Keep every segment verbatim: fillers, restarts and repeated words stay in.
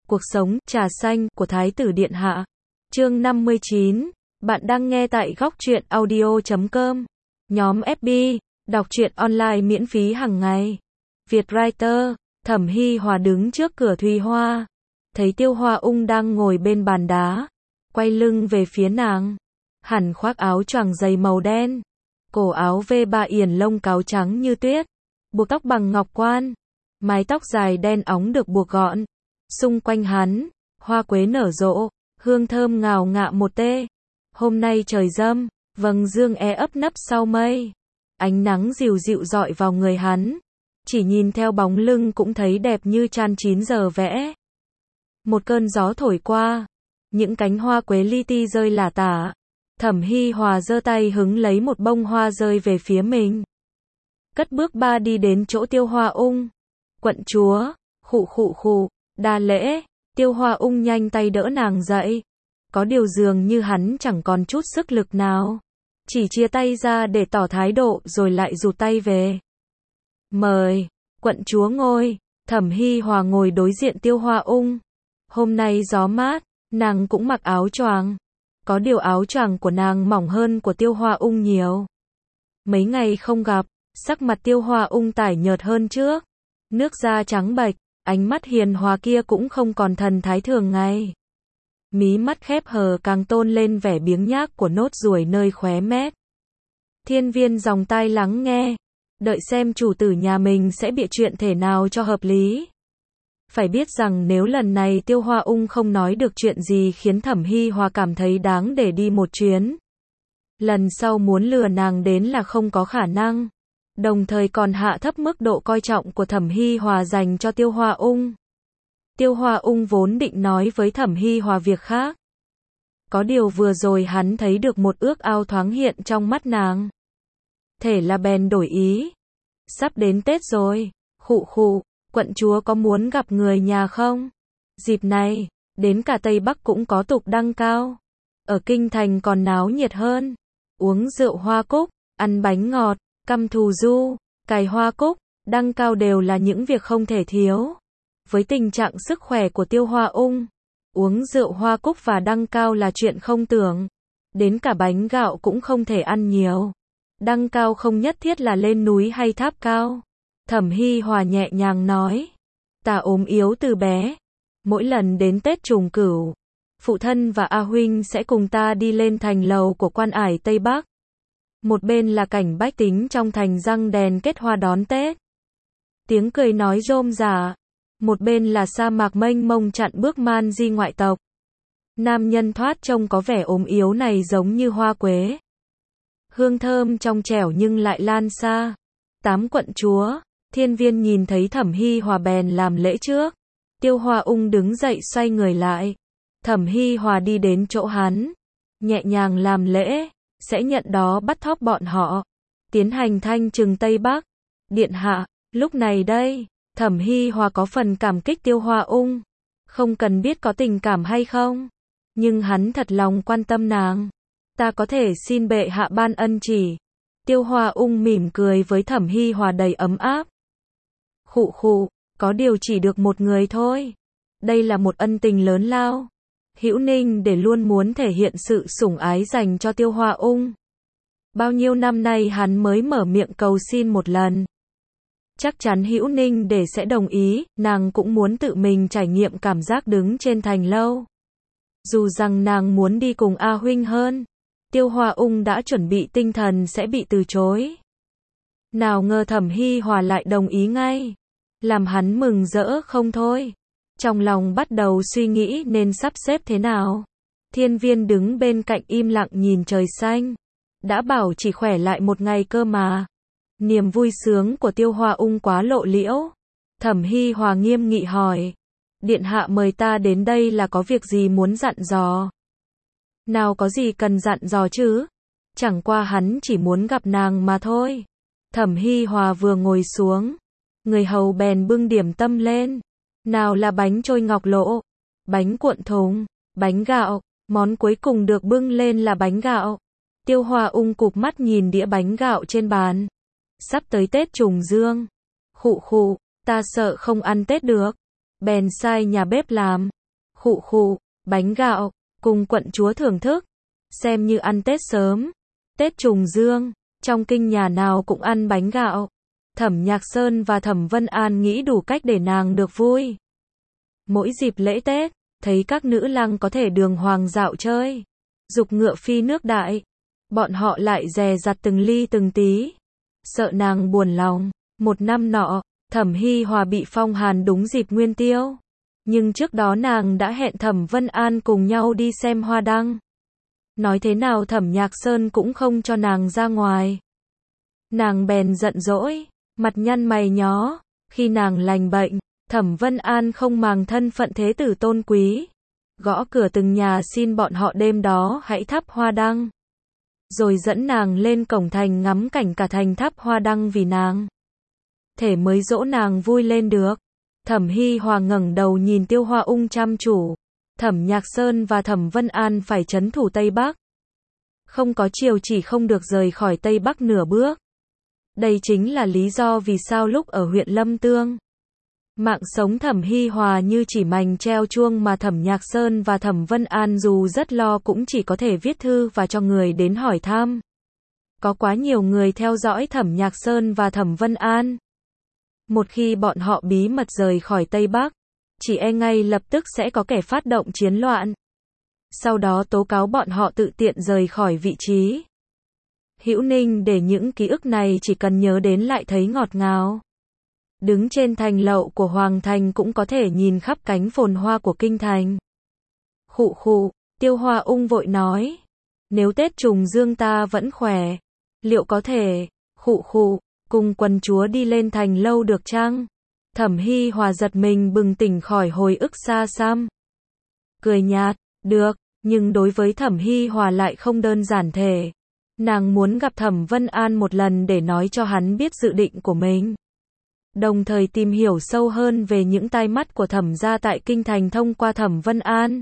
Cuộc sống, trà xanh, của Thái tử Điện Hạ. Chương năm mươi chín. Bạn đang nghe tại góc truyện audio chấm com. Nhóm ép bê, đọc truyện online miễn phí hàng ngày. Vietwriter, Thẩm Hi Hòa đứng trước cửa Thùy Hoa. Thấy Tiêu Hoa Ung đang ngồi bên bàn đá. Quay lưng về phía nàng. Hẳn khoác áo choàng dày màu đen. Cổ áo vê ba yển lông cáo trắng như tuyết. Buộc tóc bằng ngọc quan. Mái tóc dài đen óng được buộc gọn. Xung quanh hắn, hoa quế nở rộ, hương thơm ngào ngạ một tê. Hôm nay trời râm, vầng dương e ấp nấp sau mây. Ánh nắng dịu dịu rọi vào người hắn. Chỉ nhìn theo bóng lưng cũng thấy đẹp như chan chín giờ vẽ. Một cơn gió thổi qua, những cánh hoa quế li ti rơi lả tả. Thẩm Hi Hòa giơ tay hứng lấy một bông hoa rơi về phía mình. Cất bước ba đi đến chỗ Tiêu Hoa Ung. Quận chúa, khụ khụ khụ, đa lễ. Tiêu Hoa Ung nhanh tay đỡ nàng dậy. Có điều dường như hắn chẳng còn chút sức lực nào. Chỉ chia tay ra để tỏ thái độ rồi lại rụt tay về. Mời, quận chúa ngồi. Thẩm Hi Hòa ngồi đối diện Tiêu Hoa Ung. Hôm nay gió mát, nàng cũng mặc áo choàng. Có điều áo choàng của nàng mỏng hơn của Tiêu Hoa Ung nhiều. Mấy ngày không gặp, sắc mặt Tiêu Hoa Ung tái nhợt hơn trước. Nước da trắng bệch, ánh mắt hiền hòa kia cũng không còn thần thái thường ngày. Mí mắt khép hờ càng tôn lên vẻ biếng nhác của nốt ruồi nơi khóe mép. Thiên Viên dòng tai lắng nghe, đợi xem chủ tử nhà mình sẽ bịa chuyện thể nào cho hợp lý. Phải biết rằng nếu lần này Tiêu Hoa Ung không nói được chuyện gì khiến Thẩm Hi Hòa cảm thấy đáng để đi một chuyến. Lần sau muốn lừa nàng đến là không có khả năng. Đồng thời còn hạ thấp mức độ coi trọng của Thẩm Hi Hòa dành cho Tiêu Hoa Ung. Tiêu Hoa Ung vốn định nói với Thẩm Hi Hòa việc khác. Có điều vừa rồi hắn thấy được một ước ao thoáng hiện trong mắt nàng. Thể là bèn đổi ý. Sắp đến Tết rồi, khụ khụ, quận chúa có muốn gặp người nhà không? Dịp này, đến cả Tây Bắc cũng có tục đăng cao. Ở Kinh Thành còn náo nhiệt hơn. Uống rượu hoa cúc, ăn bánh ngọt, căm thù du, cài hoa cúc, đăng cao đều là những việc không thể thiếu. Với tình trạng sức khỏe của Tiêu Hoa Ung, uống rượu hoa cúc và đăng cao là chuyện không tưởng. Đến cả bánh gạo cũng không thể ăn nhiều. Đăng cao không nhất thiết là lên núi hay tháp cao. Thẩm Hi Hòa nhẹ nhàng nói. Ta ốm yếu từ bé. Mỗi lần đến Tết Trùng Cửu, phụ thân và A Huynh sẽ cùng ta đi lên thành lầu của quan ải Tây Bắc. Một bên là cảnh bách tính trong thành răng đèn kết hoa đón Tết. Tiếng cười nói rôm rả. Một bên là sa mạc mênh mông chặn bước man di ngoại tộc. Nam nhân thoát trông có vẻ ốm yếu này giống như hoa quế. Hương thơm trong trẻo nhưng lại lan xa. Tám quận chúa, Thiên Viên nhìn thấy Thẩm Hi Hòa bèn làm lễ trước. Tiêu Hoa Ung đứng dậy xoay người lại. Thẩm Hi Hòa đi đến chỗ hắn. Nhẹ nhàng làm lễ. Sẽ nhận đó bắt thóp bọn họ. Tiến hành thanh trừng Tây Bắc. Điện hạ, lúc này đây, Thẩm Hi Hòa có phần cảm kích Tiêu Hoa Ung. Không cần biết có tình cảm hay không. Nhưng hắn thật lòng quan tâm nàng. Ta có thể xin bệ hạ ban ân chỉ. Tiêu Hoa Ung mỉm cười với Thẩm Hi Hòa đầy ấm áp. Khụ khụ, có điều chỉ được một người thôi. Đây là một ân tình lớn lao. Hữu Ninh để luôn muốn thể hiện sự sủng ái dành cho Tiêu Hoa Ung. Bao nhiêu năm nay hắn mới mở miệng cầu xin một lần. Chắc chắn Hữu Ninh để sẽ đồng ý, nàng cũng muốn tự mình trải nghiệm cảm giác đứng trên thành lâu. Dù rằng nàng muốn đi cùng A Huynh hơn, Tiêu Hoa Ung đã chuẩn bị tinh thần sẽ bị từ chối. Nào ngờ Thẩm Hi Hòa lại đồng ý ngay, làm hắn mừng rỡ không thôi. Trong lòng bắt đầu suy nghĩ nên sắp xếp thế nào. Thiên Viên đứng bên cạnh im lặng nhìn trời xanh. Đã bảo chỉ khỏe lại một ngày cơ mà. Niềm vui sướng của Tiêu Hoa Ung quá lộ liễu. Thẩm Hi Hòa nghiêm nghị hỏi. Điện hạ mời ta đến đây là có việc gì muốn dặn dò? Nào có gì cần dặn dò chứ? Chẳng qua hắn chỉ muốn gặp nàng mà thôi. Thẩm Hi Hòa vừa ngồi xuống. Người hầu bèn bưng điểm tâm lên. Nào là bánh trôi ngọc lộ, bánh cuộn thùng, bánh gạo, món cuối cùng được bưng lên là bánh gạo. Tiêu Hoa Ung cụp mắt nhìn đĩa bánh gạo trên bàn. Sắp tới Tết Trùng Dương. Khụ khụ, ta sợ không ăn Tết được. Bèn sai nhà bếp làm. Khụ khụ, bánh gạo, cùng quận chúa thưởng thức. Xem như ăn Tết sớm. Tết trùng dương, trong kinh nhà nào cũng ăn bánh gạo. Thẩm Nhạc Sơn và Thẩm Vân An nghĩ đủ cách để nàng được vui. Mỗi dịp lễ Tết, thấy các nữ lăng có thể đường hoàng dạo chơi, dục ngựa phi nước đại, bọn họ lại dè dặt từng ly từng tí, sợ nàng buồn lòng. Một năm nọ, Thẩm Hi Hòa bị phong hàn đúng dịp Nguyên Tiêu, nhưng trước đó nàng đã hẹn Thẩm Vân An cùng nhau đi xem hoa đăng. Nói thế nào Thẩm Nhạc Sơn cũng không cho nàng ra ngoài. Nàng bèn giận dỗi, mặt nhăn mày nhó. Khi nàng lành bệnh, Thẩm Vân An không màng thân phận thế tử tôn quý, gõ cửa từng nhà xin bọn họ đêm đó hãy thắp hoa đăng, rồi dẫn nàng lên cổng thành ngắm cảnh cả thành thắp hoa đăng vì nàng. Thể mới dỗ nàng vui lên được. Thẩm Hi Hòa ngẩng đầu nhìn Tiêu Hoa Ung chăm chủ. Thẩm Nhạc Sơn và Thẩm Vân An phải trấn thủ Tây Bắc. Không có chiều chỉ không được rời khỏi Tây Bắc nửa bước. Đây chính là lý do vì sao lúc ở huyện Lâm Tương, mạng sống Thẩm Hi Hòa như chỉ mành treo chuông mà Thẩm Nhạc Sơn và Thẩm Vân An dù rất lo cũng chỉ có thể viết thư và cho người đến hỏi thăm. Có quá nhiều người theo dõi Thẩm Nhạc Sơn và Thẩm Vân An. Một khi bọn họ bí mật rời khỏi Tây Bắc, chỉ e ngay lập tức sẽ có kẻ phát động chiến loạn. Sau đó tố cáo bọn họ tự tiện rời khỏi vị trí. Hữu Ninh để những ký ức này chỉ cần nhớ đến lại thấy ngọt ngào. Đứng trên thành lậu của Hoàng Thành cũng có thể nhìn khắp cánh phồn hoa của kinh thành. Khụ khụ, Tiêu Hoa Ung vội nói. Nếu Tết trùng dương ta vẫn khỏe, liệu có thể, khụ khụ, cùng quần chúa đi lên thành lâu được chăng? Thẩm Hi Hòa giật mình bừng tỉnh khỏi hồi ức xa xăm. Cười nhạt, được, nhưng đối với Thẩm Hi Hòa lại không đơn giản thể. Nàng muốn gặp Thẩm Vân An một lần để nói cho hắn biết dự định của mình. Đồng thời tìm hiểu sâu hơn về những tai mắt của Thẩm gia tại kinh thành thông qua Thẩm Vân An.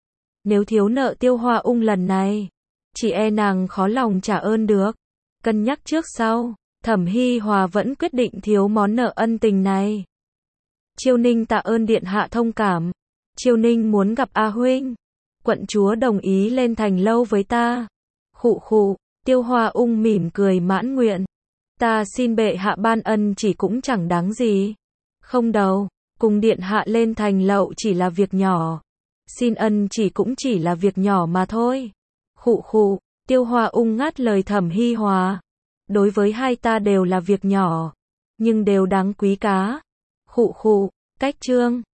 Nếu thiếu nợ Tiêu Hoa Ung lần này, chỉ e nàng khó lòng trả ơn được. Cân nhắc trước sau, Thẩm Hi Hòa vẫn quyết định thiếu món nợ ân tình này. Chiêu Ninh tạ ơn điện hạ thông cảm. Chiêu Ninh muốn gặp A huynh. Quận chúa đồng ý lên thành lâu với ta. Khụ khụ, Tiêu Hoa Ung mỉm cười mãn nguyện. Ta xin bệ hạ ban ân chỉ cũng chẳng đáng gì. Không đâu, cùng điện hạ lên thành lậu chỉ là việc nhỏ. Xin ân chỉ cũng chỉ là việc nhỏ mà thôi. Khụ khụ, Tiêu Hoa Ung ngắt lời Thẩm Hi Hòa. Đối với hai ta đều là việc nhỏ, nhưng đều đáng quý cá. Khụ khụ, cách chương.